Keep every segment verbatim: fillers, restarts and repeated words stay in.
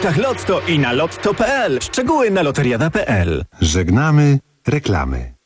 kartach Lotto i na lotto kropka p l. Szczegóły na loteriada kropka p l. Żegnamy reklamy.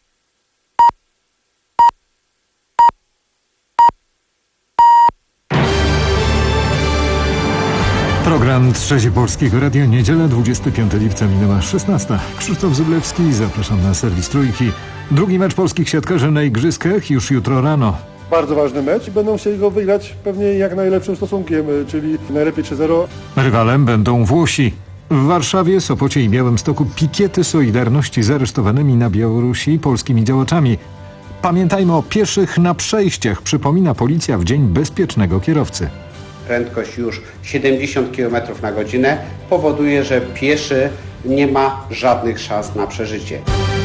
Program Trzecie Polskiego Radia, niedziela, dwudziestego piątego lipca, minęła szesnasta. Krzysztof Zublewski, zapraszam na serwis Trójki. Drugi mecz polskich siatkarzy na igrzyskach już jutro rano. Bardzo ważny mecz i będą chcieli go wygrać pewnie jak najlepszym stosunkiem, czyli najlepiej trzy zero. Rywalem będą Włosi. W Warszawie, Sopocie i Białymstoku pikiety Solidarności z aresztowanymi na Białorusi polskimi działaczami. Pamiętajmy o pieszych na przejściach, przypomina policja w dzień bezpiecznego kierowcy. Prędkość już siedemdziesiąt kilometrów na godzinę powoduje, że pieszy nie ma żadnych szans na przeżycie.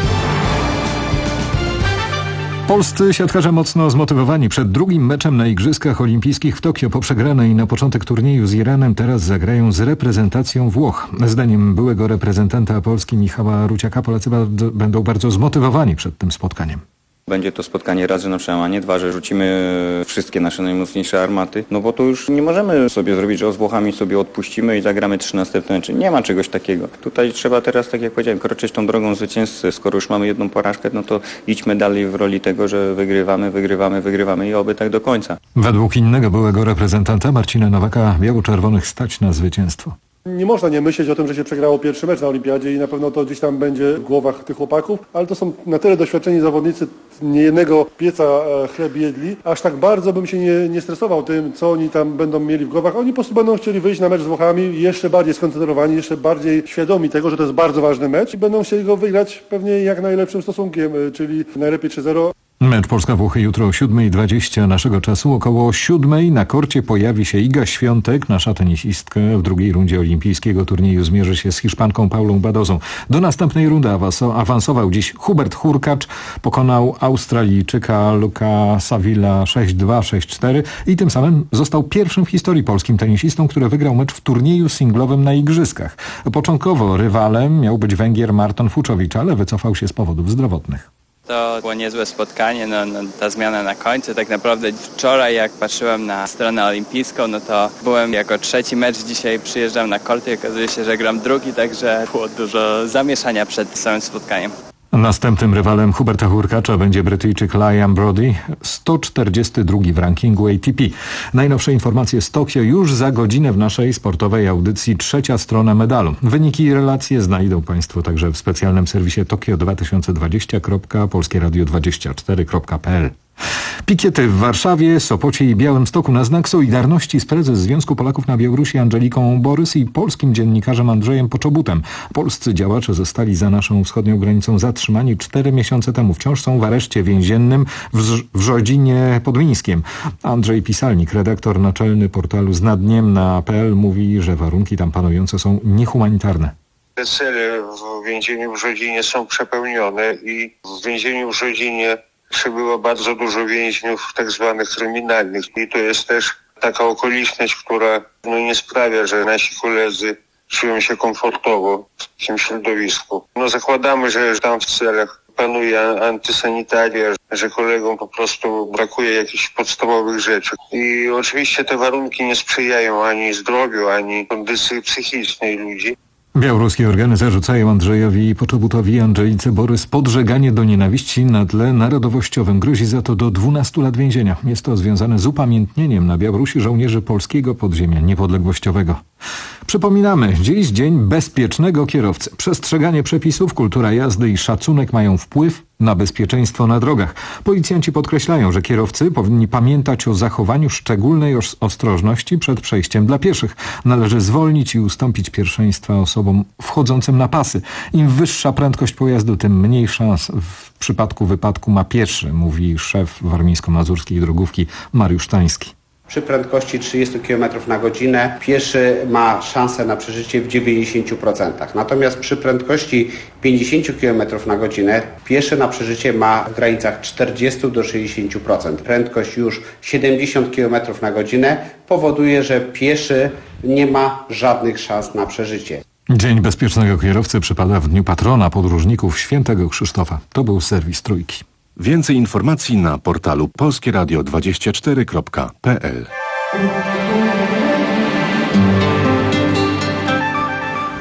Polscy siatkarze mocno zmotywowani przed drugim meczem na Igrzyskach Olimpijskich w Tokio. Po przegranej na początek turnieju z Iranem teraz zagrają z reprezentacją Włoch. Zdaniem byłego reprezentanta Polski Michała Ruciaka Polacy bardzo, będą bardzo zmotywowani przed tym spotkaniem. Będzie to spotkanie raz, że na przełamanie, dwa, że rzucimy wszystkie nasze najmocniejsze armaty, no bo to już nie możemy sobie zrobić, że z Włochami sobie odpuścimy i zagramy trzy następne mecze. Nie ma czegoś takiego. Tutaj trzeba teraz, tak jak powiedziałem, kroczyć tą drogą zwycięzcy. Skoro już mamy jedną porażkę, no to idźmy dalej w roli tego, że wygrywamy, wygrywamy, wygrywamy i oby tak do końca. Według innego byłego reprezentanta Marcina Nowaka biało-czerwonych stać na zwycięstwo. Nie można nie myśleć o tym, że się przegrało pierwszy mecz na Olimpiadzie i na pewno to gdzieś tam będzie w głowach tych chłopaków, ale to są na tyle doświadczeni zawodnicy, niejednego pieca chleb jedli, aż tak bardzo bym się nie, nie stresował tym, co oni tam będą mieli w głowach. Oni po prostu będą chcieli wyjść na mecz z Włochami jeszcze bardziej skoncentrowani, jeszcze bardziej świadomi tego, że to jest bardzo ważny mecz i będą chcieli go wygrać pewnie jak najlepszym stosunkiem, czyli najlepiej trzy zero. Mecz Polska-Włochy jutro o siódma dwadzieścia naszego czasu. Około siódmej na korcie pojawi się Iga Świątek. Nasza tenisistka w drugiej rundzie olimpijskiego turnieju zmierzy się z Hiszpanką Paulą Badozą. Do następnej rundy awansował dziś Hubert Hurkacz. Pokonał Australijczyka Luka Savilla sześć dwa, sześć cztery i tym samym został pierwszym w historii polskim tenisistą, który wygrał mecz w turnieju singlowym na Igrzyskach. Początkowo rywalem miał być Węgier Marton Fuczowicz, ale wycofał się z powodów zdrowotnych. To było niezłe spotkanie, no, no, ta zmiana na końcu. Tak naprawdę wczoraj, jak patrzyłem na stronę olimpijską, no to byłem jako trzeci mecz, dzisiaj przyjeżdżam na korty i okazuje się, że gram drugi, także było dużo zamieszania przed samym spotkaniem. Następnym rywalem Huberta Hurkacza będzie Brytyjczyk Liam Brody, sto czterdziesty drugi w rankingu A T P. Najnowsze informacje z Tokio już za godzinę w naszej sportowej audycji Trzecia strona medalu. Wyniki i relacje znajdą Państwo także w specjalnym serwisie Tokio dwa tysiące dwadzieścia kropka polskie radio dwadzieścia cztery kropka p l. Pikiety w Warszawie, Sopocie i Białymstoku na znak solidarności z prezes Związku Polaków na Białorusi Andżeliką Borys i polskim dziennikarzem Andrzejem Poczobutem. Polscy działacze zostali za naszą wschodnią granicą zatrzymani cztery miesiące temu. Wciąż są w areszcie więziennym w, w Rzodzinie Podmińskiem. Andrzej Pisalnik, redaktor naczelny portalu znadniem na kropka p l, mówi, że warunki tam panujące są niehumanitarne. Te cele w więzieniu w Rzodzinie są przepełnione i w więzieniu w Rzodzinie przybyło bardzo dużo więźniów tak zwanych kryminalnych i to jest też taka okoliczność, która no, nie sprawia, że nasi koledzy czują się komfortowo w tym środowisku. No zakładamy, że tam w celach panuje antysanitaria, że kolegom po prostu brakuje jakichś podstawowych rzeczy. I oczywiście te warunki nie sprzyjają ani zdrowiu, ani kondycji psychicznej ludzi. Białoruskie organy zarzucają Andrzejowi Poczobutowi i Andżelice Borys podżeganie do nienawiści na tle narodowościowym. Grozi za to do dwunastu lat więzienia. Jest to związane z upamiętnieniem na Białorusi żołnierzy polskiego podziemia niepodległościowego. Przypominamy, dziś dzień bezpiecznego kierowcy. Przestrzeganie przepisów, kultura jazdy i szacunek mają wpływ na bezpieczeństwo na drogach. Policjanci podkreślają, że kierowcy powinni pamiętać o zachowaniu szczególnej ostrożności przed przejściem dla pieszych. Należy zwolnić i ustąpić pierwszeństwa osobom wchodzącym na pasy. Im wyższa prędkość pojazdu, tym mniej szans w przypadku wypadku ma pieszy, mówi szef warmińsko-mazurskiej drogówki Mariusz Tański. Przy prędkości trzydzieści kilometrów na godzinę pieszy ma szansę na przeżycie w dziewięćdziesięciu procentach. Natomiast przy prędkości pięćdziesiąt kilometrów na godzinę pieszy na przeżycie ma w granicach czterdzieści do sześćdziesięciu procent. Prędkość już siedemdziesiąt kilometrów na godzinę powoduje, że pieszy nie ma żadnych szans na przeżycie. Dzień bezpiecznego kierowcy przypada w dniu patrona podróżników Świętego Krzysztofa. To był serwis Trójki. Więcej informacji na portalu polskie radio dwadzieścia cztery kropka p l.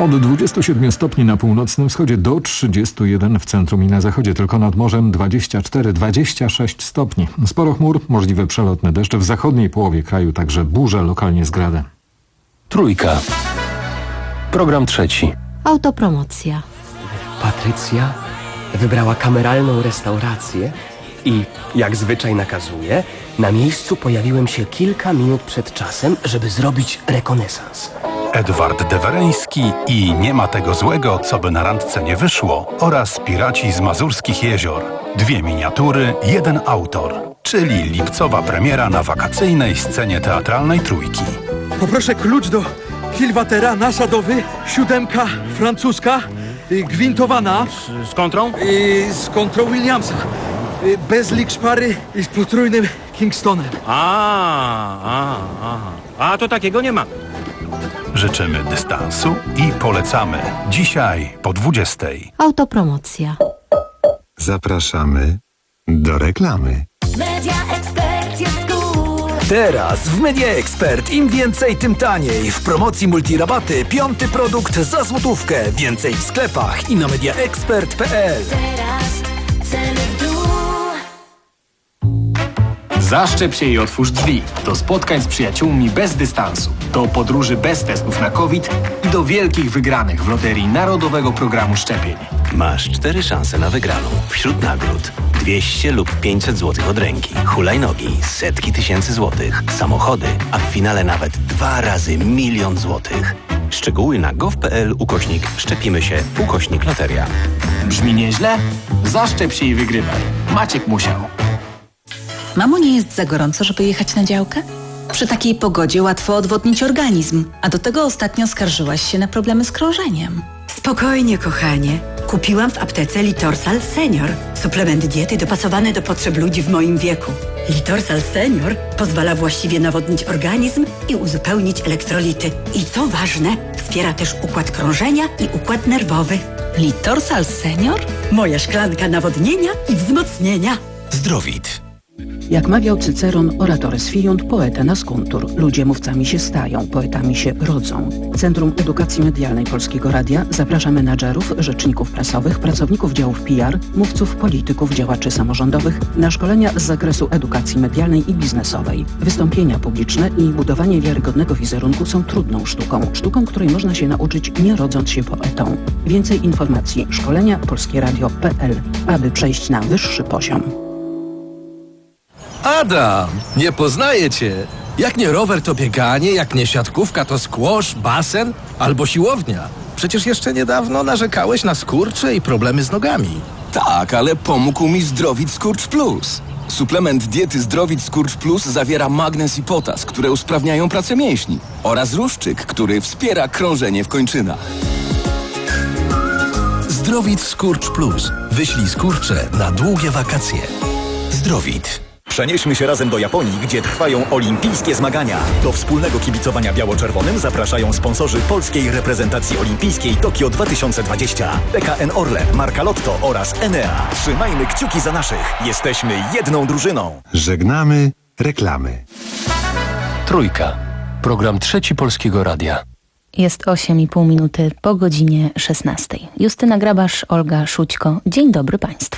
Od dwudziestu siedmiu stopni na północnym wschodzie do trzydziestu jeden w centrum i na zachodzie, tylko nad morzem dwadzieścia cztery dwadzieścia sześć stopni. Sporo chmur, możliwe przelotne deszcze, w zachodniej połowie kraju także burze, lokalnie z gradem. Trójka. Program trzeci. Autopromocja. Patrycja wybrała kameralną restaurację i, jak zwyczaj nakazuje, na miejscu pojawiłem się kilka minut przed czasem, żeby zrobić rekonesans. Edward Dewereński i Nie ma tego złego, co by na randce nie wyszło oraz Piraci z Mazurskich Jezior. Dwie miniatury, jeden autor, czyli lipcowa premiera na wakacyjnej scenie teatralnej Trójki. Poproszę klucz do kilwatera nasadowy, siódemka francuska, y, gwintowana. Z, z kontrą? Y, z kontrą Williamsa. Y, bez lik szpary i z potrójnym Kingstonem. A, a, a, a to takiego nie ma. Życzymy dystansu i polecamy. Dzisiaj po dwudziestej. Autopromocja. Zapraszamy do reklamy. Media Expert jest cool. Teraz w Media Expert im więcej, tym taniej. W promocji multirabaty piąty produkt za złotówkę. Więcej w sklepach i na mediaexpert kropka p l. Teraz ceny w dół. Zaszczep się i otwórz drzwi. Do spotkań z przyjaciółmi bez dystansu. Do podróży bez testów na COVID i do wielkich wygranych w loterii Narodowego Programu Szczepień. Masz cztery szanse na wygraną. Wśród nagród dwieście lub pięćset złotych od ręki, hulajnogi, setki tysięcy złotych, samochody, a w finale nawet dwa razy milion złotych. Szczegóły na gov.pl ukośnik szczepimy się ukośnik loteria. Brzmi nieźle? Zaszczep się i wygrywaj. Maciek musiał. Mamo, nie jest za gorąco, żeby jechać na działkę? Przy takiej pogodzie łatwo odwodnić organizm, a do tego ostatnio skarżyłaś się na problemy z krążeniem. Spokojnie, kochanie. Kupiłam w aptece Litorsal Senior. Suplement diety dopasowany do potrzeb ludzi w moim wieku. Litorsal Senior pozwala właściwie nawodnić organizm i uzupełnić elektrolity. I co ważne, wspiera też układ krążenia i układ nerwowy. Litorsal Senior? Moja szklanka nawodnienia i wzmocnienia. Zdrowit. Jak mawiał Cyceron, oratores fiunt, poeta nascuntur. Ludzie mówcami się stają, poetami się rodzą. Centrum Edukacji Medialnej Polskiego Radia zaprasza menadżerów, rzeczników prasowych, pracowników działów P R, mówców, polityków, działaczy samorządowych na szkolenia z zakresu edukacji medialnej i biznesowej. Wystąpienia publiczne i budowanie wiarygodnego wizerunku są trudną sztuką. Sztuką, której można się nauczyć, nie rodząc się poetą. Więcej informacji szkolenia polskieradio kropka p l, aby przejść na wyższy poziom. Adam, nie poznaję cię. Jak nie rower, to bieganie, jak nie siatkówka, to squash, basen albo siłownia. Przecież jeszcze niedawno narzekałeś na skurcze i problemy z nogami. Tak, ale pomógł mi Zdrowit Skurcz Plus. Suplement diety Zdrowit Skurcz Plus zawiera magnez i potas, które usprawniają pracę mięśni, oraz ruszczyk, który wspiera krążenie w kończynach. Zdrowit Skurcz Plus. Wyślij skurcze na długie wakacje. Zdrowit. Przenieśmy się razem do Japonii, gdzie trwają olimpijskie zmagania. Do wspólnego kibicowania biało-czerwonym zapraszają sponsorzy polskiej reprezentacji olimpijskiej Tokio dwa tysiące dwadzieścia. P K N Orlen, Marka Lotto oraz Enea. Trzymajmy kciuki za naszych. Jesteśmy jedną drużyną. Żegnamy reklamy. Trójka. Program trzeci Polskiego Radia. Jest osiem i pół minuty po godzinie szesnastej. Justyna Grabasz, Olga Szućko. Dzień dobry Państwu.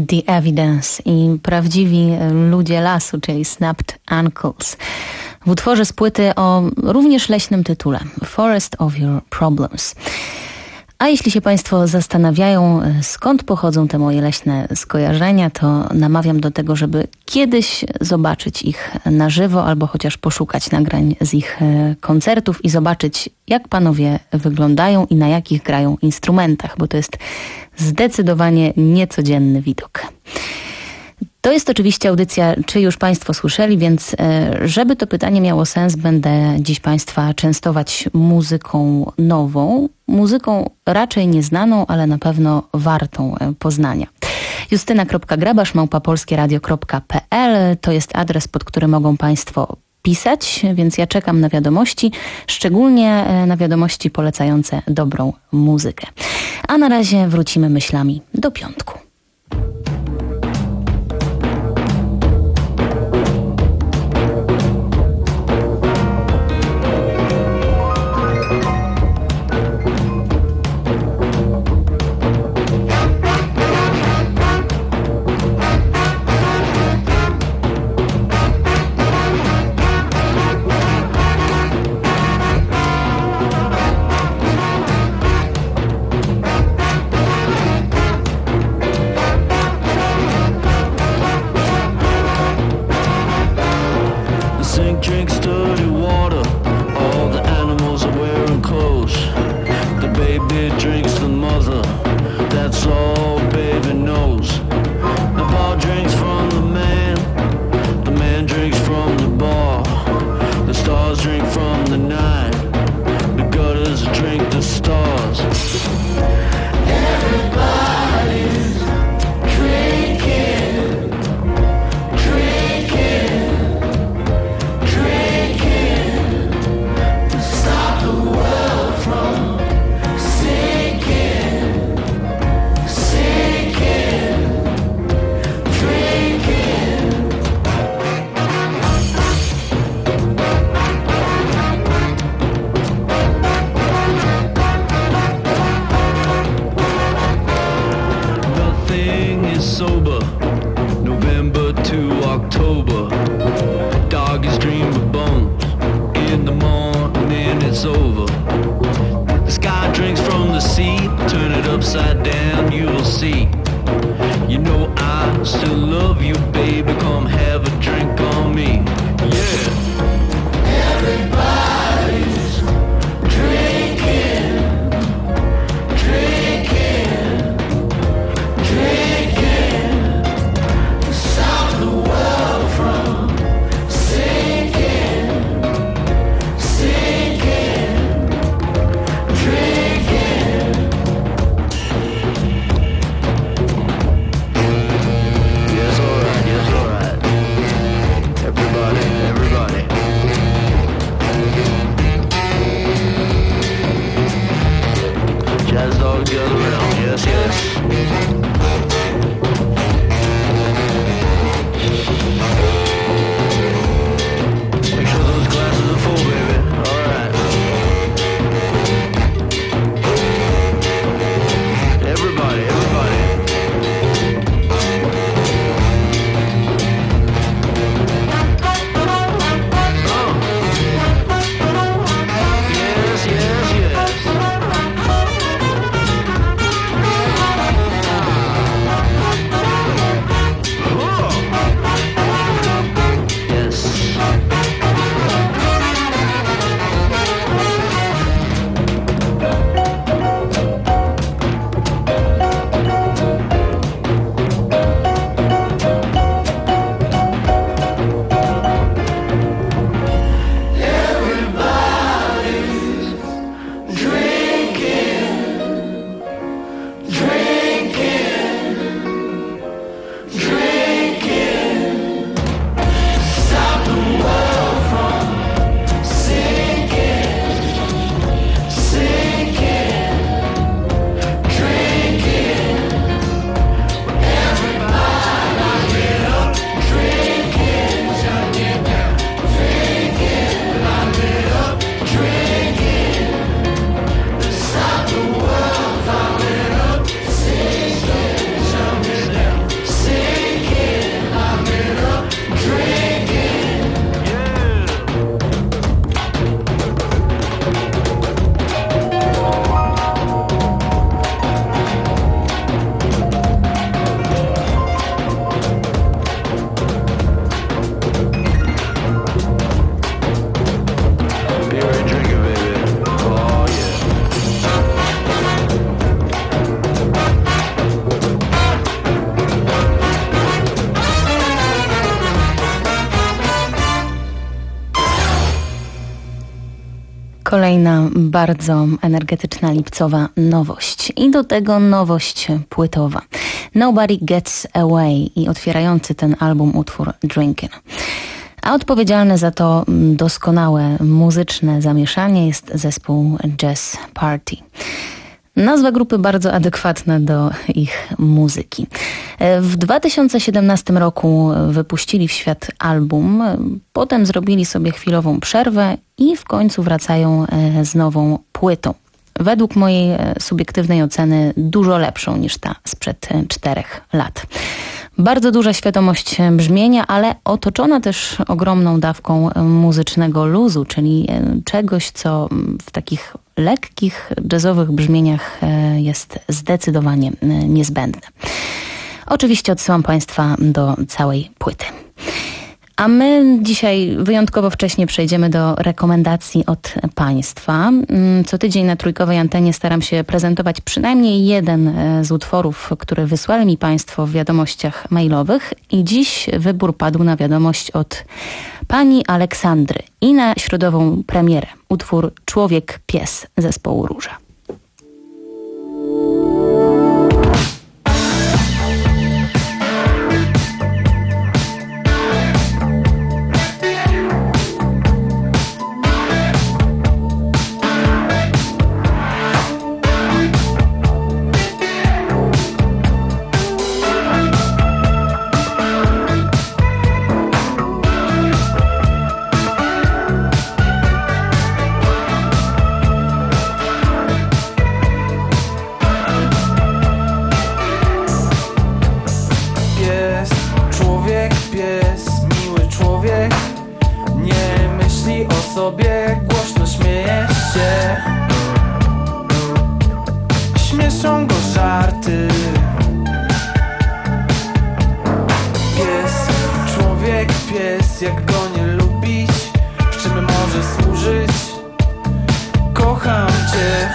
The Evidence i prawdziwi ludzie lasu, czyli Snapped Ankles. W utworze z płyty o również leśnym tytule Forest of Your Problems. A jeśli się Państwo zastanawiają, skąd pochodzą te moje leśne skojarzenia, to namawiam do tego, żeby kiedyś zobaczyć ich na żywo albo chociaż poszukać nagrań z ich koncertów i zobaczyć, jak panowie wyglądają i na jakich grają instrumentach, bo to jest zdecydowanie niecodzienny widok. To jest oczywiście audycja, czy już Państwo słyszeli, więc żeby to pytanie miało sens, będę dziś Państwa częstować muzyką nową, muzyką raczej nieznaną, ale na pewno wartą poznania. justyna kropka grabasz małpa polskie radio kropka p l to jest adres, pod który mogą Państwo pisać, więc ja czekam na wiadomości, szczególnie na wiadomości polecające dobrą muzykę. A na razie wrócimy myślami do piątku. Kolejna bardzo energetyczna lipcowa nowość. I do tego nowość płytowa. Nobody Gets Away i otwierający ten album utwór Drinkin'. A odpowiedzialny za to doskonałe muzyczne zamieszanie jest zespół Jazz Party. Nazwa grupy bardzo adekwatna do ich muzyki. W dwa tysiące siedemnastym roku wypuścili w świat album, potem zrobili sobie chwilową przerwę i w końcu wracają z nową płytą. Według mojej subiektywnej oceny dużo lepszą niż ta sprzed czterech lat. Bardzo duża świadomość brzmienia, ale otoczona też ogromną dawką muzycznego luzu, czyli czegoś, co w takich lekkich, jazzowych brzmieniach jest zdecydowanie niezbędne. Oczywiście odsyłam Państwa do całej płyty. A my dzisiaj wyjątkowo wcześnie przejdziemy do rekomendacji od Państwa. Co tydzień na trójkowej antenie staram się prezentować przynajmniej jeden z utworów, które wysłali mi Państwo w wiadomościach mailowych. I dziś wybór padł na wiadomość od pani Aleksandry i na środową premierę. Utwór Człowiek Pies zespołu Róża. Głośno śmieje się, śmieszą go żarty. Pies, człowiek, pies, jak go nie lubić? W czym może służyć? Kocham cię.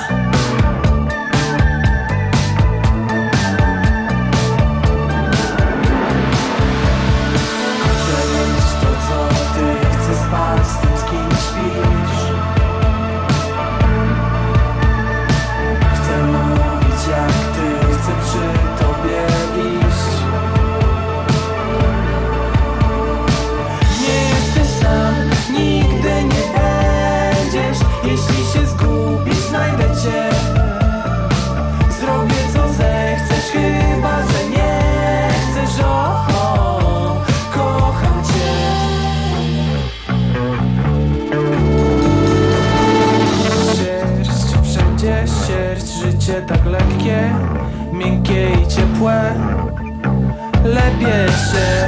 Tak lekkie, miękkie i ciepłe, lepiej się.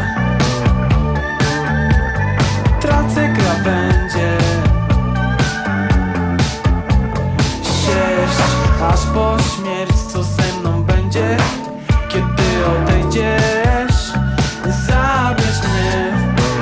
Tracę krawędzie, sierść aż po śmierć. Co ze mną będzie, kiedy odejdziesz? Zabierz mnie.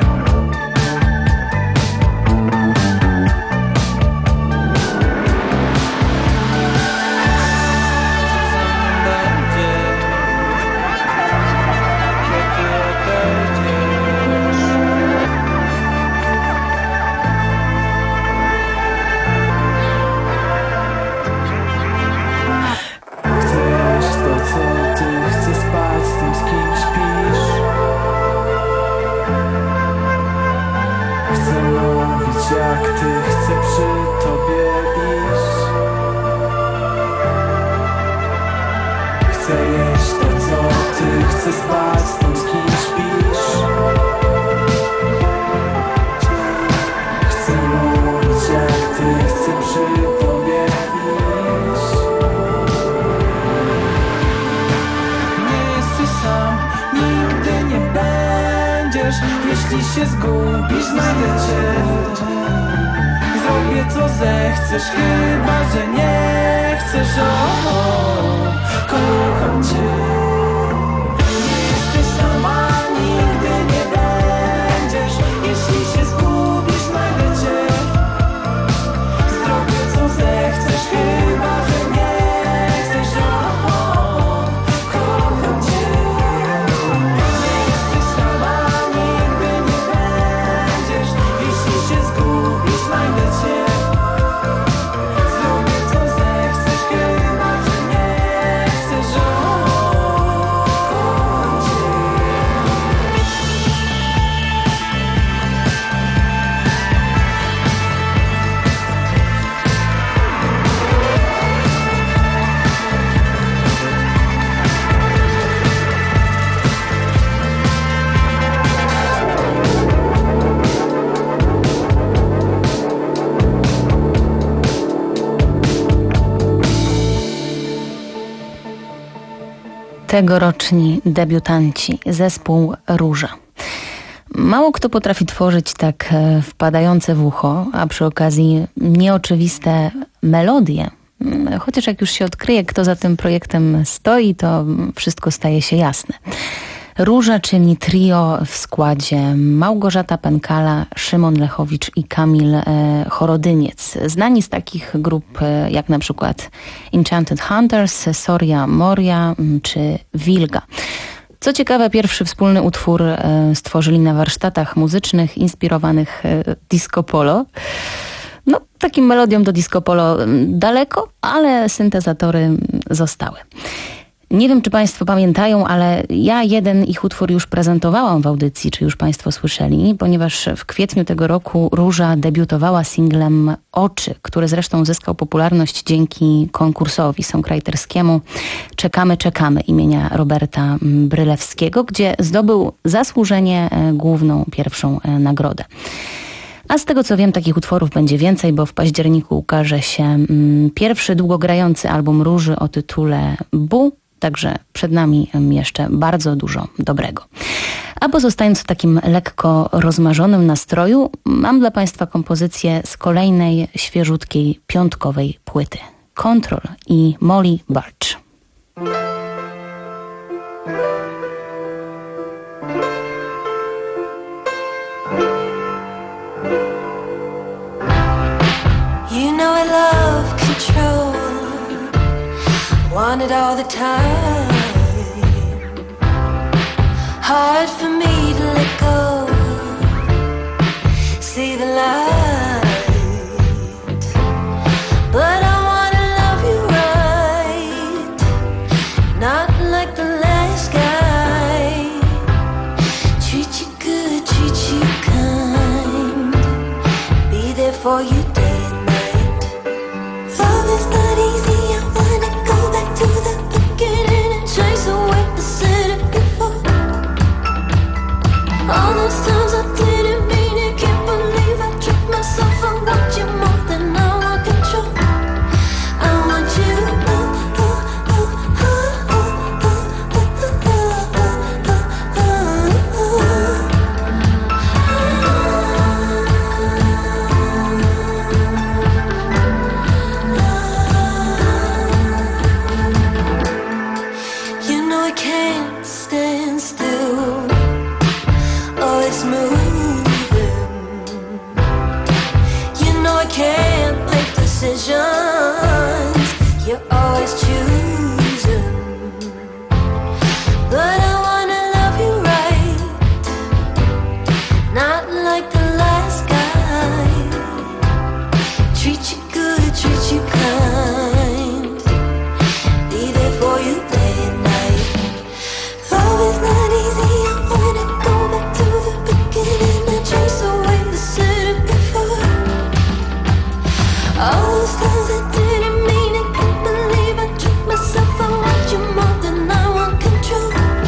Jeśli się zgubisz, znajdę cię. Zrobię co zechcesz, chyba że nie chcesz. O, o, kocham cię. Nie jesteś sama, nigdy nie będziesz. Jeśli się zgubisz, znajdę cię. Zrobię co zechcesz, chyba że nie chcesz. O, o, kocham cię. Tegoroczni debiutanci, zespół Róża. Mało kto potrafi tworzyć tak wpadające w ucho, a przy okazji nieoczywiste melodie. Chociaż jak już się odkryje, kto za tym projektem stoi, to wszystko staje się jasne. Róża, czyli trio w składzie Małgorzata Pękala, Szymon Lechowicz i Kamil e, Chorodyniec. Znani z takich grup e, jak na przykład Enchanted Hunters, Soria Moria czy Wilga. Co ciekawe, pierwszy wspólny utwór e, stworzyli na warsztatach muzycznych inspirowanych e, disco polo. No, takim melodiom do disco polo daleko, ale syntezatory zostały. Nie wiem, czy Państwo pamiętają, ale ja jeden ich utwór już prezentowałam w audycji, czy już Państwo słyszeli, ponieważ w kwietniu tego roku Róża debiutowała singlem Oczy, który zresztą zyskał popularność dzięki konkursowi songwriterskiemu Czekamy, czekamy imienia Roberta Brylewskiego, gdzie zdobył zasłużenie główną pierwszą nagrodę. A z tego co wiem, takich utworów będzie więcej, bo w październiku ukaże się mm, pierwszy długogrający album Róży o tytule Bu, także przed nami jeszcze bardzo dużo dobrego. A pozostając w takim lekko rozmarzonym nastroju, mam dla Państwa kompozycję z kolejnej świeżutkiej piątkowej płyty. Control i Molly Burch. You know I love control, want it all the time. Hard for me to let go, see the light. But I wanna love you right, not like the last guy. Treat you good, treat you kind, be there for you day and night. Love is not easy, I wanna go back to the beginning and chase away the sin before. All those times I didn't mean it, can't believe I tricked myself. I want you more than I want control. I want you. Oh, oh, oh, oh, oh, oh, oh, oh, oh, oh. You know I can't stand still, always moving. You know I can't make decisions, you're always choosing. But I wanna love you right, not like the last guy. Treat you good, treat you kind, be there for you day and night. Love is not easy, I wanna go back to the beginning and chase away the sin before. All those times I didn't mean it, can't believe I tricked myself. I want you more than I want control.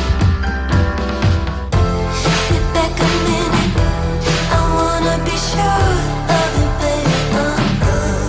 Sit back a minute, I wanna be sure of it, baby. Uh-uh.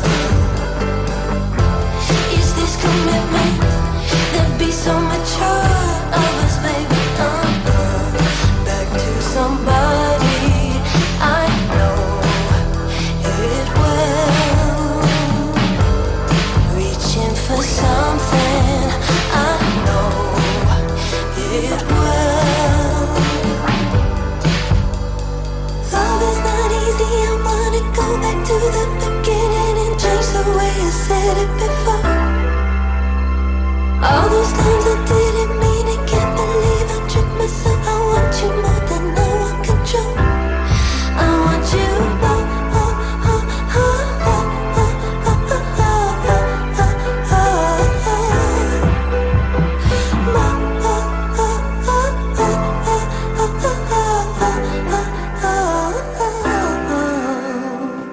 Is this commitment? There'd be so much more of us, baby. Uh-uh. Back to somebody I know it well. Reaching for something I know it well. Love is not easy, I wanna go back to the beginning and change the way I said it before. All those times I didn't mean it, can't believe I tricked myself. I want you more than I want control. I want you. Oh, oh, oh, oh, oh, oh, oh, oh, oh, oh, oh, oh. My, oh, oh, oh, oh, oh, oh, oh, oh, oh, oh.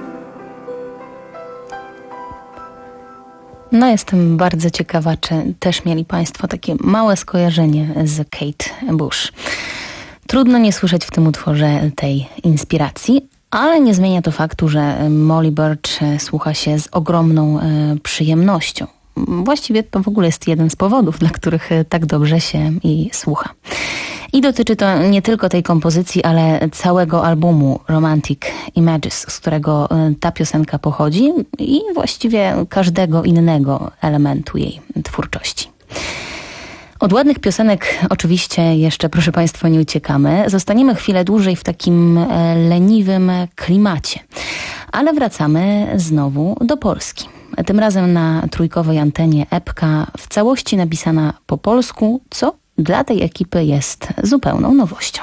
No jestem bardzo ciekawa, czy też mieli Państwo takie małe skojarzenie z Kate Bush. Trudno nie słyszeć w tym utworze tej inspiracji, ale nie zmienia to faktu, że Molly Burch słucha się z ogromną e, przyjemnością. Właściwie to w ogóle jest jeden z powodów, dla których tak dobrze się jej słucha. I dotyczy to nie tylko tej kompozycji, ale całego albumu Romantic Images, z którego ta piosenka pochodzi i właściwie każdego innego elementu jej twórczości. Od ładnych piosenek oczywiście jeszcze, proszę Państwa, nie uciekamy. Zostaniemy chwilę dłużej w takim leniwym klimacie. Ale wracamy znowu do Polski. Tym razem na trójkowej antenie epka w całości napisana po polsku, co dla tej ekipy jest zupełną nowością.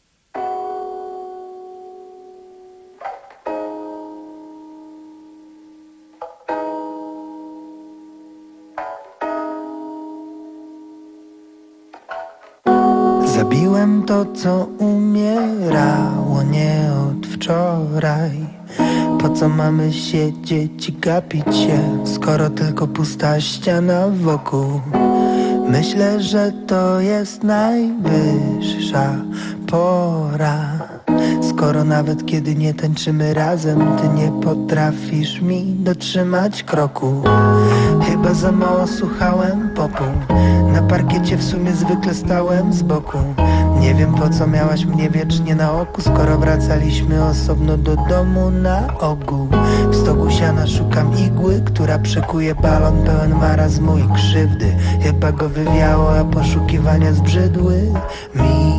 Zabiłem to, co umierało nie od wczoraj. Po co mamy siedzieć i gapić się, skoro tylko pusta ściana wokół? Myślę, że to jest najwyższa pora, skoro nawet kiedy nie tańczymy razem, ty nie potrafisz mi dotrzymać kroku. Chyba za mało słuchałem popu, na parkiecie w sumie zwykle stałem z boku. Nie wiem, po co miałaś mnie wiecznie na oku, skoro wracaliśmy osobno do domu na ogół. W stogu siana szukam igły, która przekuje balon pełen marazmu i krzywdy. Chyba go wywiało, a poszukiwania zbrzydły mi.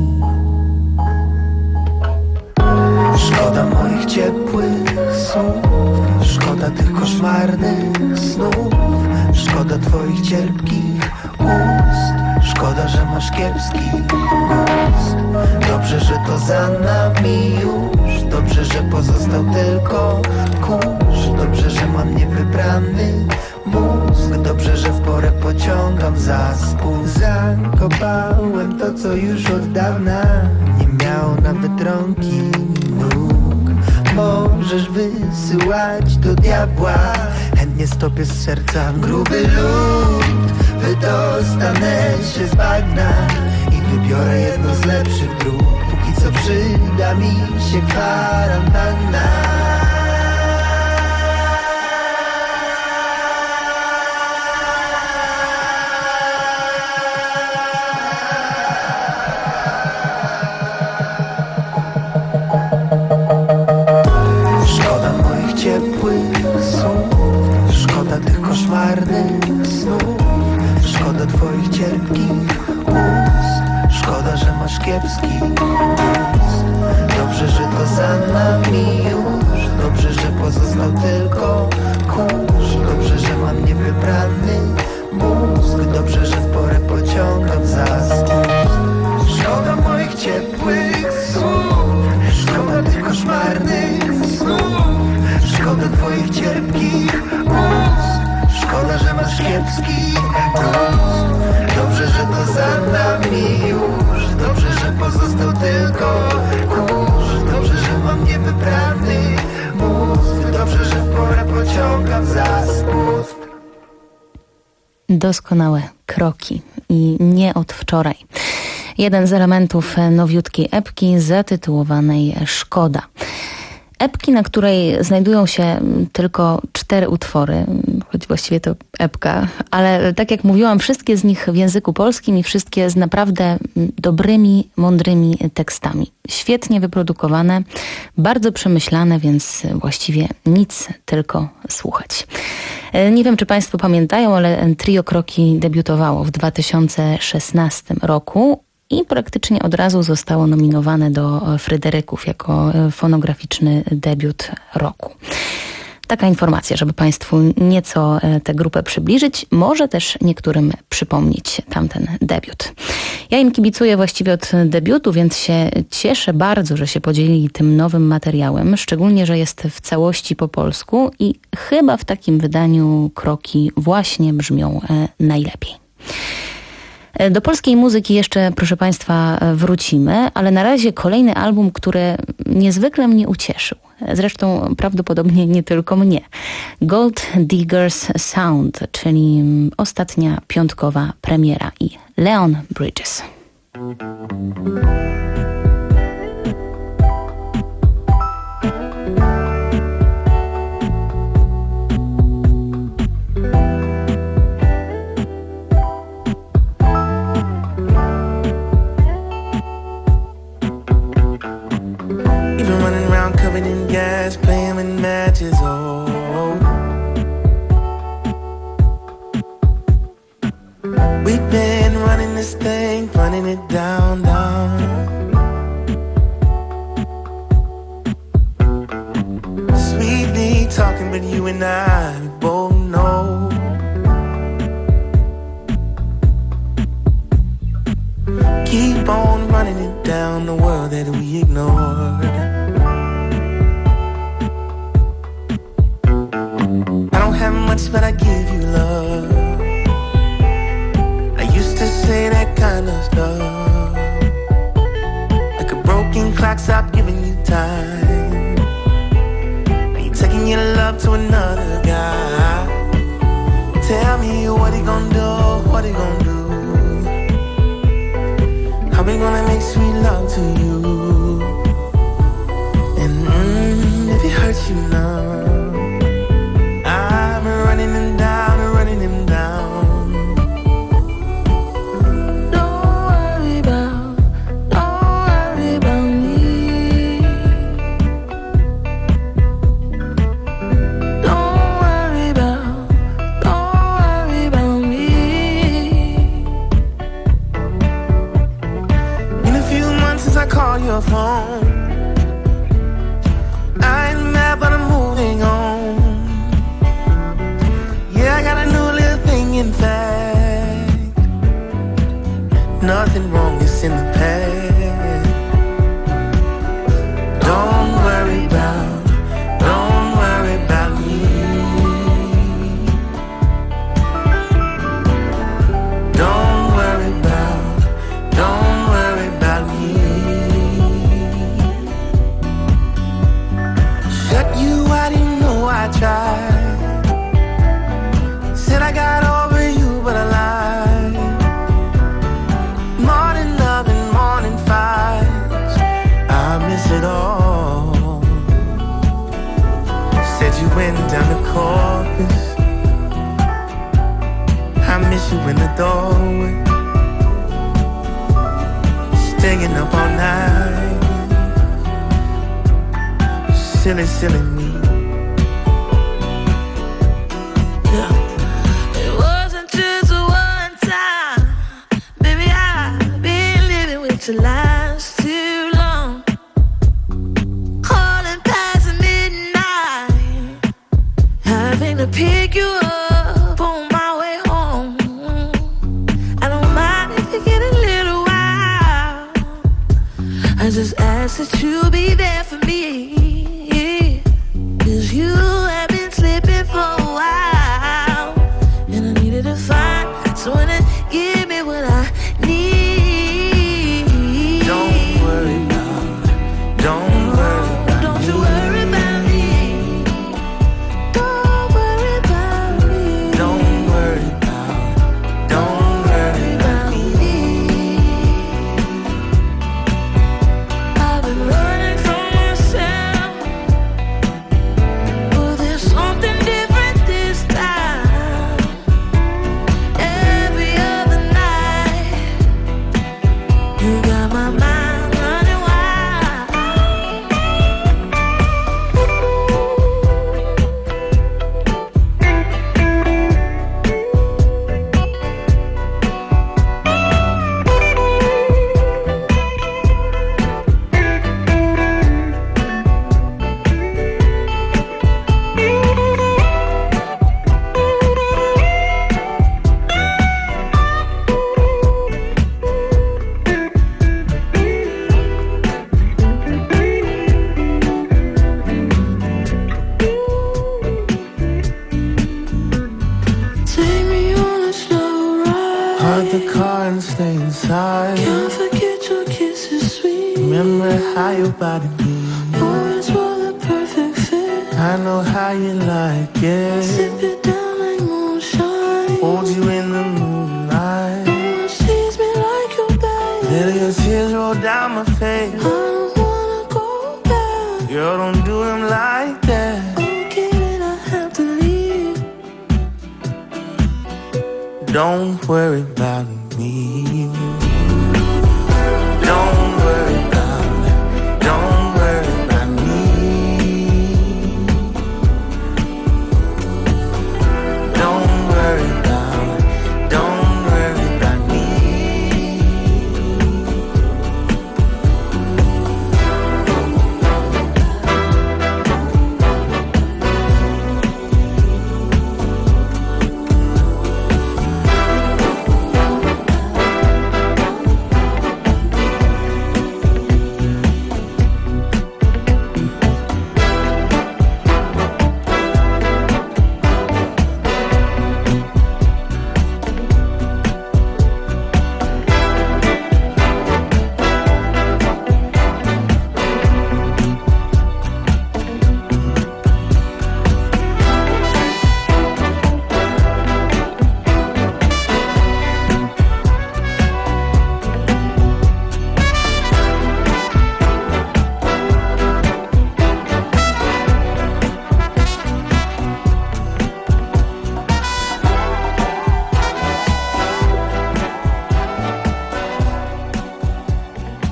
Szkoda moich ciepłych słów, szkoda tych koszmarnych snów, szkoda twoich cierpkich ust, szkoda, że masz kiepski gust. Dobrze, że to za nami już, dobrze, że pozostał tylko kurz. Dobrze, że mam niewybrany mózg, dobrze, że w porę pociągam za spód. Zakopałem to, co już od dawna nie miało nawet rąki nóg. Możesz wysyłać do diabła, chętnie stopię z serca gruby lód. Wydostanę się z bagna i wybiorę jedno z lepszych dróg. Póki co przyda mi się kwarantanna. Szkoda moich ciepłych słów, szkoda tych koszmarnych snów, szkoda twoich cierpkich ust, szkoda, że masz kiepski gust. Dobrze, że to za nami już, dobrze, że pozostał tylko kurz. Dobrze, że mam niewybrany mózg, dobrze, że w porę pociągam za spust. Szkoda moich ciepłych słów, szkoda tych koszmarnych snów, szkoda twoich cierpkich ust, szkoda, że masz kiepski gust. Dobrze, że to za nami już, dobrze, że pozostał tylko kurz. Dobrze, że mam niewybrany mózg, dobrze, że w porę pociągam za spust. Doskonałe kroki i nie od wczoraj. Jeden z elementów nowiutkiej epki zatytułowanej Szkoda. Epki, na której znajdują się tylko cztery utwory, choć właściwie to epka, ale tak jak mówiłam, wszystkie z nich w języku polskim i wszystkie z naprawdę dobrymi, mądrymi tekstami. Świetnie wyprodukowane, bardzo przemyślane, więc właściwie nic, tylko słuchać. Nie wiem, czy Państwo pamiętają, ale Trio Kroki debiutowało w dwa tysiące szesnastym roku i praktycznie od razu zostało nominowane do Fryderyków jako fonograficzny debiut roku. Taka informacja, żeby Państwu nieco tę grupę przybliżyć, może też niektórym przypomnieć tamten debiut. Ja im kibicuję właściwie od debiutu, więc się cieszę bardzo, że się podzielili tym nowym materiałem, szczególnie, że jest w całości po polsku i chyba w takim wydaniu kroki właśnie brzmią najlepiej. Do polskiej muzyki jeszcze, proszę Państwa, wrócimy, ale na razie kolejny album, który niezwykle mnie ucieszył. Zresztą prawdopodobnie nie tylko mnie. Gold Diggers Sound, czyli ostatnia piątkowa premiera i Leon Bridges. We've been running this thing, running it down, down. Sweetly talking, but you and I both know keep on running it down, the world that we ignored. I don't have much, but I give you love. I used to say that kind of stuff. Like a broken clock, stop giving you time. Are you taking your love to another guy? Tell me what he gon' do, what he gon' do. How we gonna make sweet love to you? And mm, if it hurts you now, I'm running him down, running him down. Don't worry about, don't worry about me. Don't worry about, don't worry about me. In a few months since I called your phone, I ain't mad but I'm moving on. Yeah, I got a new little thing in fact. Nothing wrong, it's in the past. Don't worry about, don't worry about me. Don't worry about, don't worry about me. Shut you out, you know I tried. Said I got over you, but I lied. Morning love and morning fights, I miss it all. Said you went down to Corpus, I miss you in the doorway. Staying up all night, silly, silly me. It wasn't just one time, baby, I've been living with your lies too long. Calling past midnight, having to pick you up on my way home. I don't mind if you get a little wild, I just ask that you be there for me, 'cause you have been slipping for a while, and I needed to find someone to give me what I need. Don't worry about, don't worry about Don't you me. worry about me. Don't worry about me. Don't worry about, don't worry about me. I've been running from myself, but there's something different this time. Every other night, you got my mind running wild. Take me on a slow ride. Park the car and stay inside. Can't forget your kisses, sweet. Remember how your body beats. Always were the perfect fit. I know how you like it. Sip it down like moonshine. Hold you in the moonlight. Almost tease me like your baby. Let your tears roll down my face. I don't wanna go back. Girl, don't do him like that. Okay, then I have to leave. Don't worry about me. Don't worry about, don't worry about me. Don't worry about, don't worry about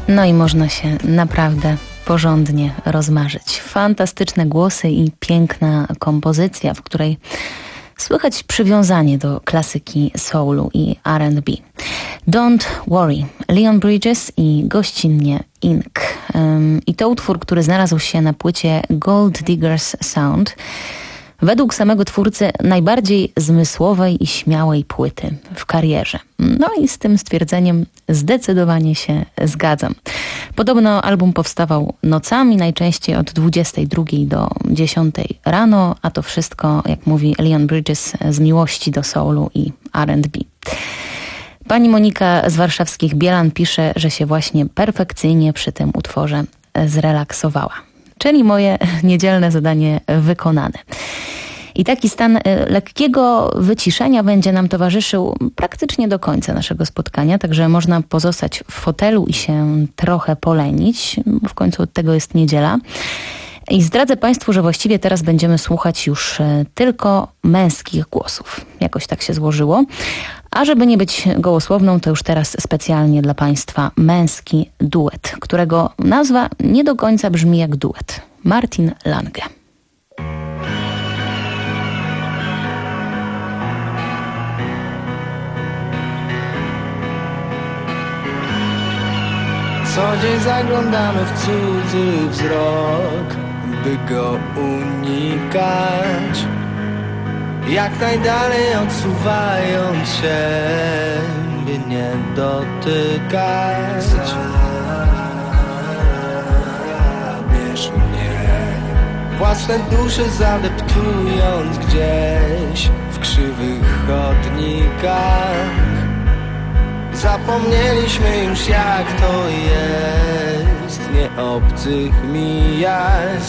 No i można się naprawdę porządnie rozmarzyć. Fantastyczne głosy i piękna kompozycja, w której słychać przywiązanie do klasyki soulu i R and B. Don't Worry, Leon Bridges i gościnnie Ink. Um, I to utwór, który znalazł się na płycie Gold Diggers Sound. Według samego twórcy najbardziej zmysłowej i śmiałej płyty w karierze. No i z tym stwierdzeniem zdecydowanie się zgadzam. Podobno album powstawał nocami, najczęściej od dwudziestej drugiej do dziesiątej rano, a to wszystko, jak mówi Leon Bridges, z miłości do soulu i R and B. Pani Monika z warszawskich Bielan pisze, że się właśnie perfekcyjnie przy tym utworze zrelaksowała. Czyli moje niedzielne zadanie wykonane. I taki stan lekkiego wyciszenia będzie nam towarzyszył praktycznie do końca naszego spotkania, także można pozostać w fotelu i się trochę polenić, bo w końcu od tego jest niedziela. I zdradzę Państwu, że właściwie teraz będziemy słuchać już tylko męskich głosów. Jakoś tak się złożyło. A żeby nie być gołosłowną, to już teraz specjalnie dla Państwa męski duet, którego nazwa nie do końca brzmi jak duet. Martin Lange. Co dzień zaglądamy w cudzy wzrok, by go unikać, jak najdalej odsuwając się, by nie dotykać. Zabierz mnie, własne dusze zadeptując gdzieś w krzywych chodnikach. Zapomnieliśmy już jak to jest, nie obcych mijać.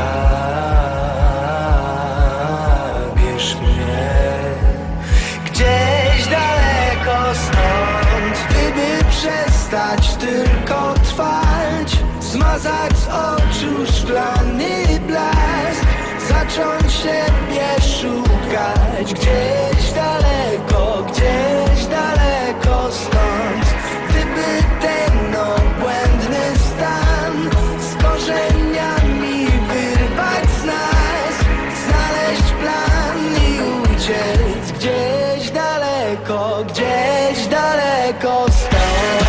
Zabierz mnie gdzieś daleko stąd, gdyby przestać tylko trwać, zmazać z oczu szklany blask, zacząć siebie szukać gdzieś daleko, gdzieś daleko stąd. Gdyby ten obłędny stan z korzeniami wyrwać z nas, znaleźć plan i uciec gdzieś daleko, gdzieś daleko stąd.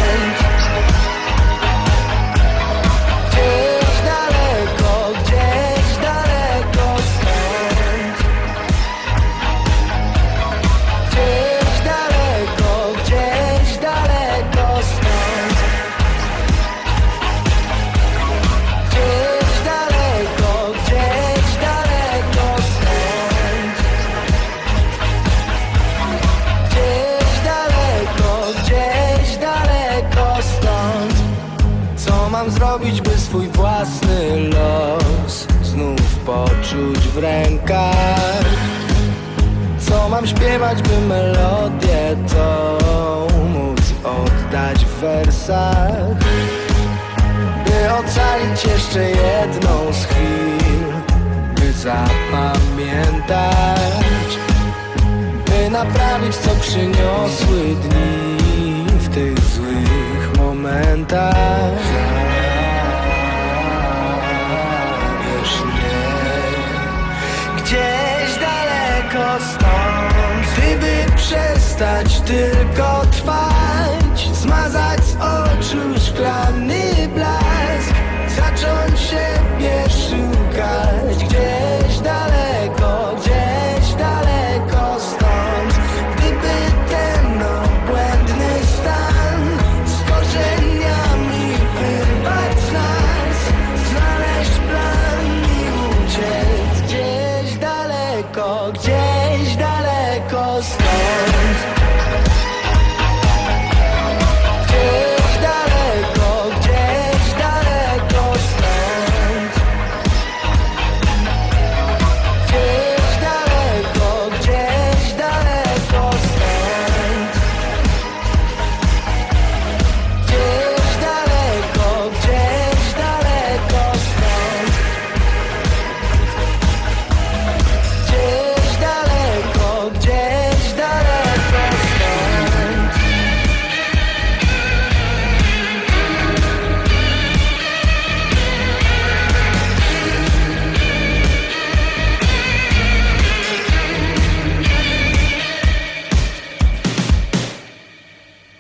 Zrobić, by swój własny los znów poczuć w rękach? Co mam śpiewać, by melodię tą móc oddać w wersach? By ocalić jeszcze jedną z chwil, by zapamiętać, by naprawić, co przyniosły dni w tych złych momentach. Gdzieś daleko stąd, gdyby przestać tylko trwać, zmazać z oczu szklany blask, zacząć siebie szukać gdzieś daleko, gdzieś daleko stąd. Gdyby ten obłędny stan z korzeniami wyrwać z nas, znaleźć plan i uciec gdzieś daleko, gdzieś daleko stąd. Gdzieś daleko,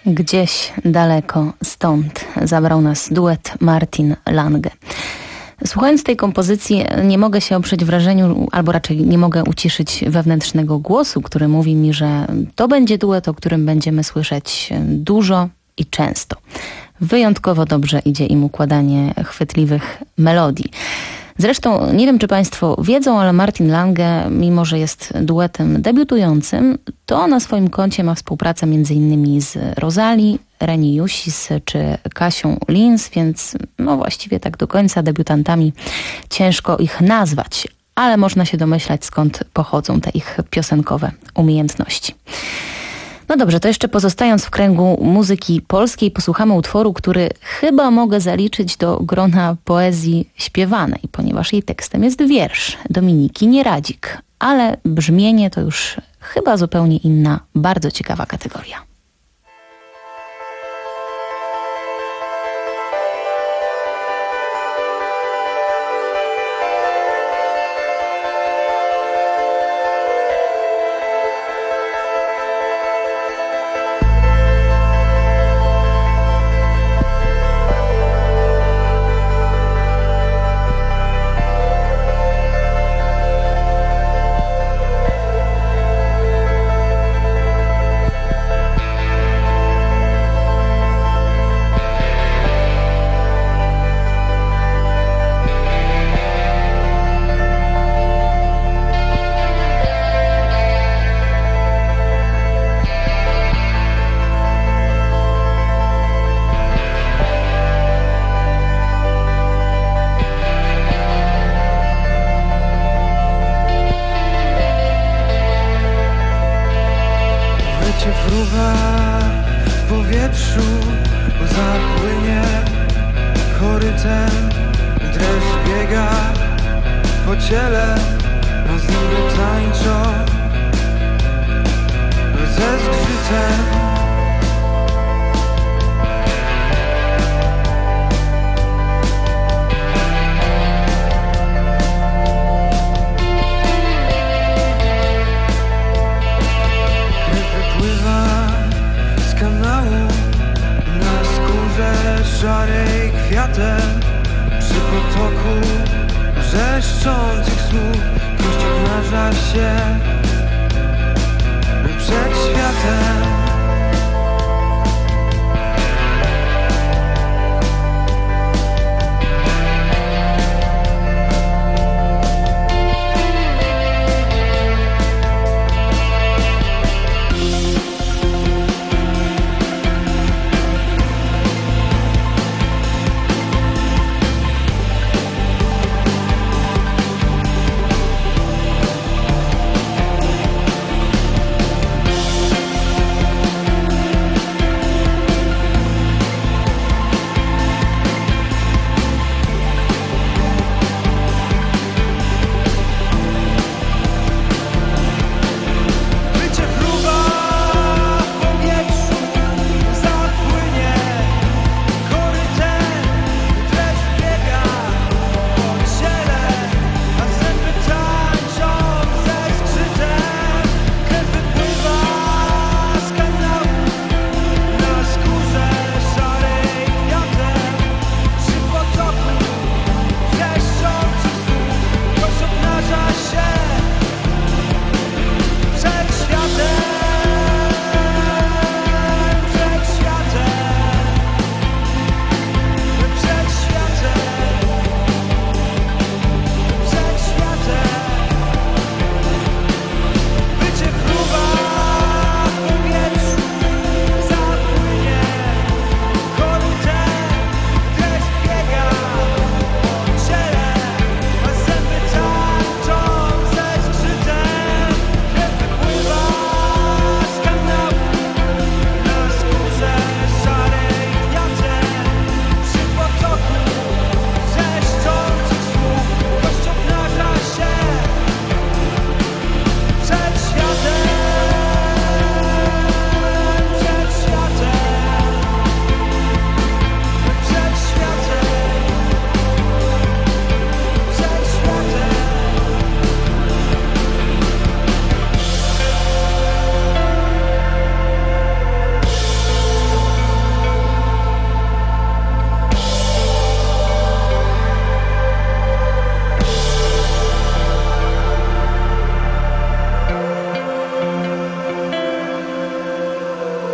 Gdzieś daleko stąd zabrał nas duet Martin Lange. Słuchając tej kompozycji nie mogę się oprzeć wrażeniu, albo raczej nie mogę uciszyć wewnętrznego głosu, który mówi mi, że to będzie duet, o którym będziemy słyszeć dużo i często. Wyjątkowo dobrze idzie im układanie chwytliwych melodii. Zresztą nie wiem, czy Państwo wiedzą, ale Martin Lange, mimo że jest duetem debiutującym, to na swoim koncie ma współpracę między innymi z Rosalie, Reni Jusis czy Kasią Lins, więc no właściwie tak do końca debiutantami ciężko ich nazwać, ale można się domyślać, skąd pochodzą te ich piosenkowe umiejętności. No dobrze, to jeszcze pozostając w kręgu muzyki polskiej, posłuchamy utworu, który chyba mogę zaliczyć do grona poezji śpiewanej, ponieważ jej tekstem jest wiersz Dominiki Nieradzik, ale brzmienie to już chyba zupełnie inna, bardzo ciekawa kategoria. Fruwa w powietrzu zapłynie korytem, dreszcz biega po ciele, a z nim tańczą ze zgrzytem. Szarej kwiatem przy potoku wrzeszczących słów gość obnaża się przed światem.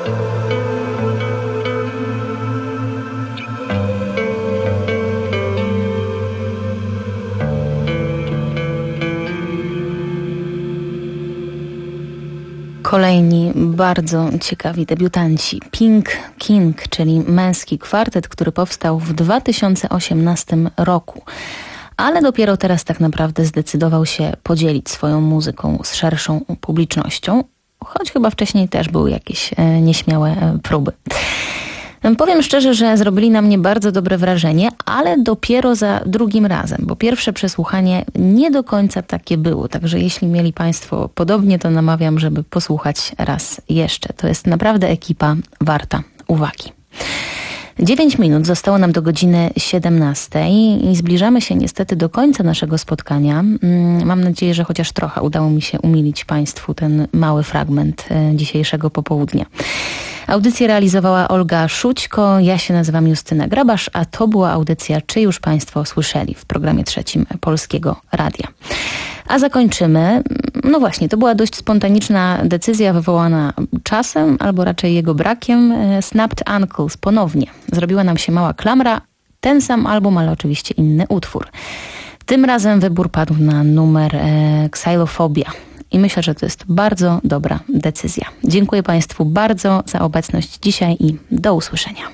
Kolejni bardzo ciekawi debiutanci. Pink King, czyli męski kwartet, który powstał w dwa tysiące osiemnastym roku. Ale dopiero teraz tak naprawdę zdecydował się podzielić swoją muzyką z szerszą publicznością, choć chyba wcześniej też były jakieś e, nieśmiałe e, próby. Powiem szczerze, że zrobili na mnie bardzo dobre wrażenie, ale dopiero za drugim razem, bo pierwsze przesłuchanie nie do końca takie było. Także jeśli mieli Państwo podobnie, to namawiam, żeby posłuchać raz jeszcze. To jest naprawdę ekipa warta uwagi. Dziewięć minut zostało nam do godziny siedemnastej i zbliżamy się niestety do końca naszego spotkania. Mam nadzieję, że chociaż trochę udało mi się umilić Państwu ten mały fragment dzisiejszego popołudnia. Audycję realizowała Olga Szućko, ja się nazywam Justyna Grabasz, a to była audycja Czy już Państwo słyszeli w programie trzecim Polskiego Radia. A zakończymy, no właśnie, to była dość spontaniczna decyzja wywołana czasem, albo raczej jego brakiem. Snapped Ankles ponownie. Zrobiła nam się mała klamra, ten sam album, ale oczywiście inny utwór. Tym razem wybór padł na numer e, Xylophobia. I myślę, że to jest bardzo dobra decyzja. Dziękuję Państwu bardzo za obecność dzisiaj i do usłyszenia.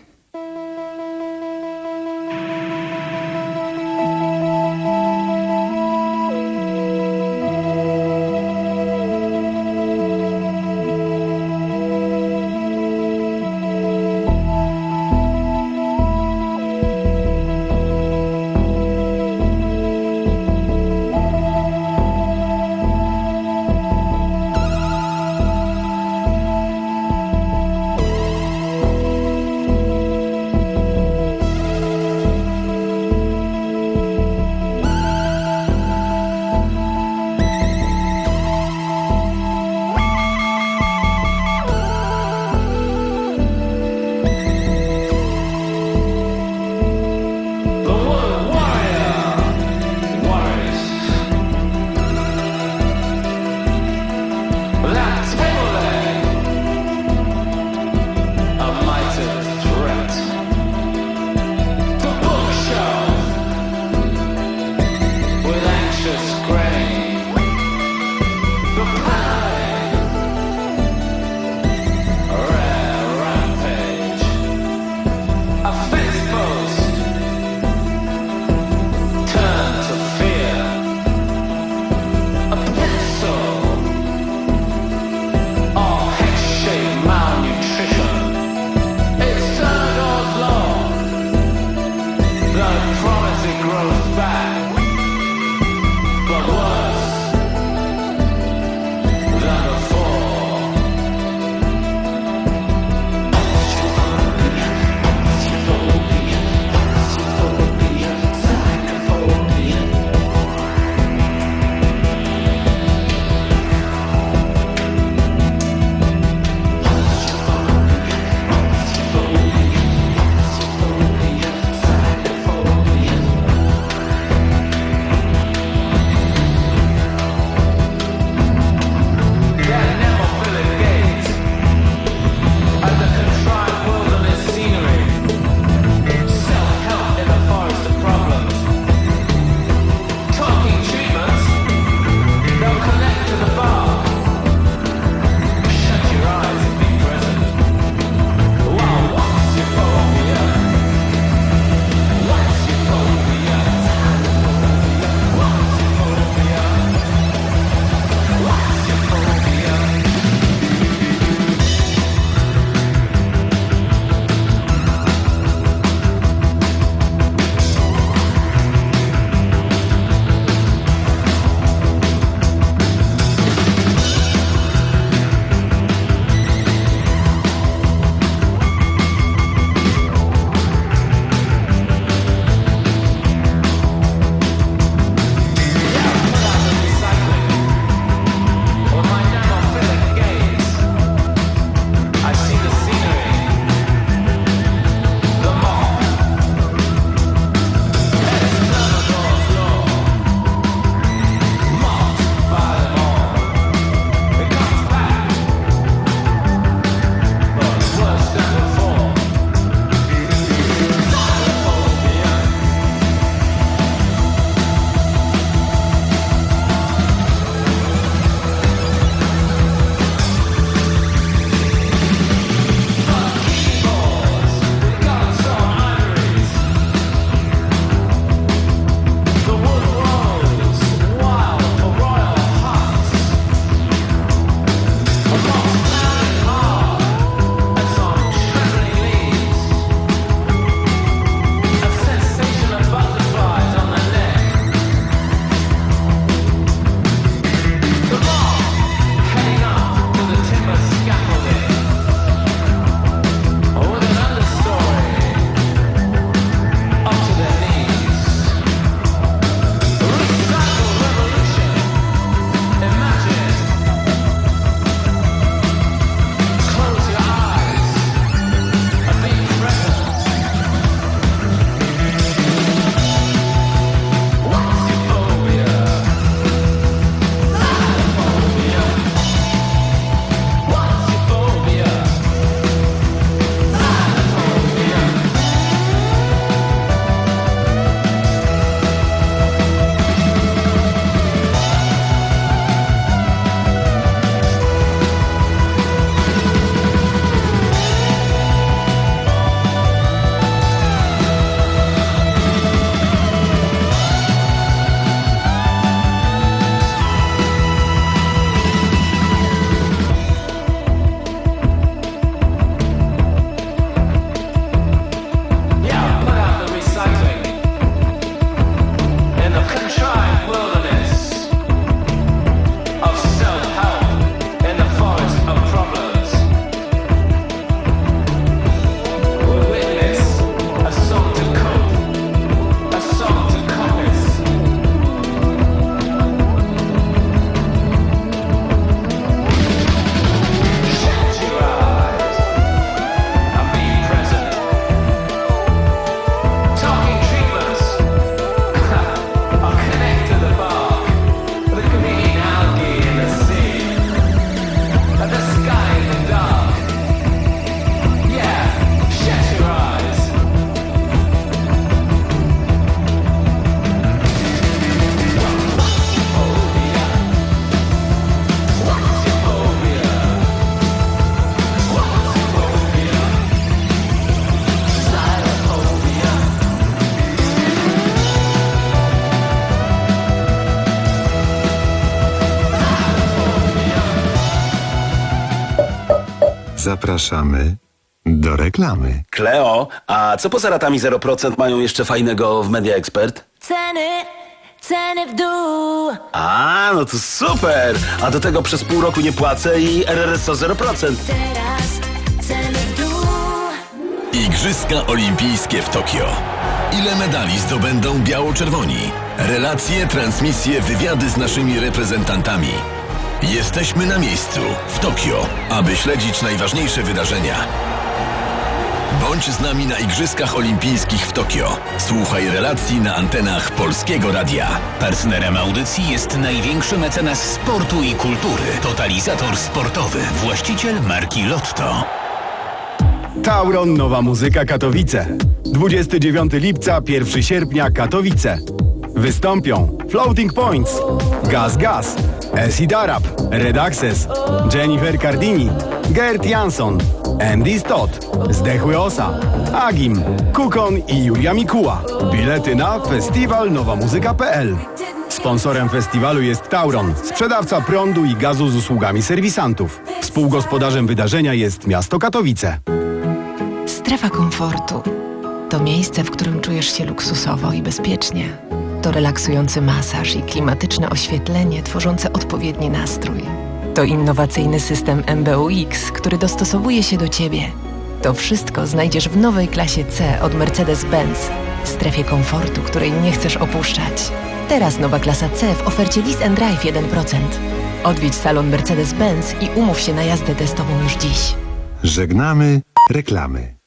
Zapraszamy do reklamy. Kleo, a co poza ratami zero procent mają jeszcze fajnego w Media Expert? Ceny, ceny w dół. A, no to super! A do tego przez pół roku nie płacę i R R S O zero procent. Teraz ceny w dół. Igrzyska Olimpijskie w Tokio. Ile medali zdobędą biało-czerwoni? Relacje, transmisje, wywiady z naszymi reprezentantami. Jesteśmy na miejscu, w Tokio, aby śledzić najważniejsze wydarzenia. Bądź z nami na Igrzyskach Olimpijskich w Tokio. Słuchaj relacji na antenach Polskiego Radia. Partnerem audycji jest największy mecenas sportu i kultury. Totalizator sportowy, właściciel marki Lotto. Tauron Nowa Muzyka Katowice. dwudziestego dziewiątego lipca, pierwszego sierpnia Katowice. Wystąpią Floating Points, Gaz Gaz, Acid Arab, Red Access, Jennifer Cardini, Gert Jansson, Andy Stott, Zdechły Osa, Agim, Kukon i Julia Mikuła. Bilety na festiwal nowa muzyka kropka p l. Sponsorem festiwalu jest Tauron, sprzedawca prądu i gazu z usługami serwisantów. Współgospodarzem wydarzenia jest miasto Katowice. Strefa komfortu to miejsce, w którym czujesz się luksusowo i bezpiecznie. To relaksujący masaż i klimatyczne oświetlenie tworzące odpowiedni nastrój. To innowacyjny system M B U X, który dostosowuje się do Ciebie. To wszystko znajdziesz w nowej klasie C od Mercedes-Benz. Strefie komfortu, której nie chcesz opuszczać. Teraz nowa klasa C w ofercie Lease and Drive jeden procent. Odwiedź salon Mercedes-Benz i umów się na jazdę testową już dziś. Żegnamy reklamy.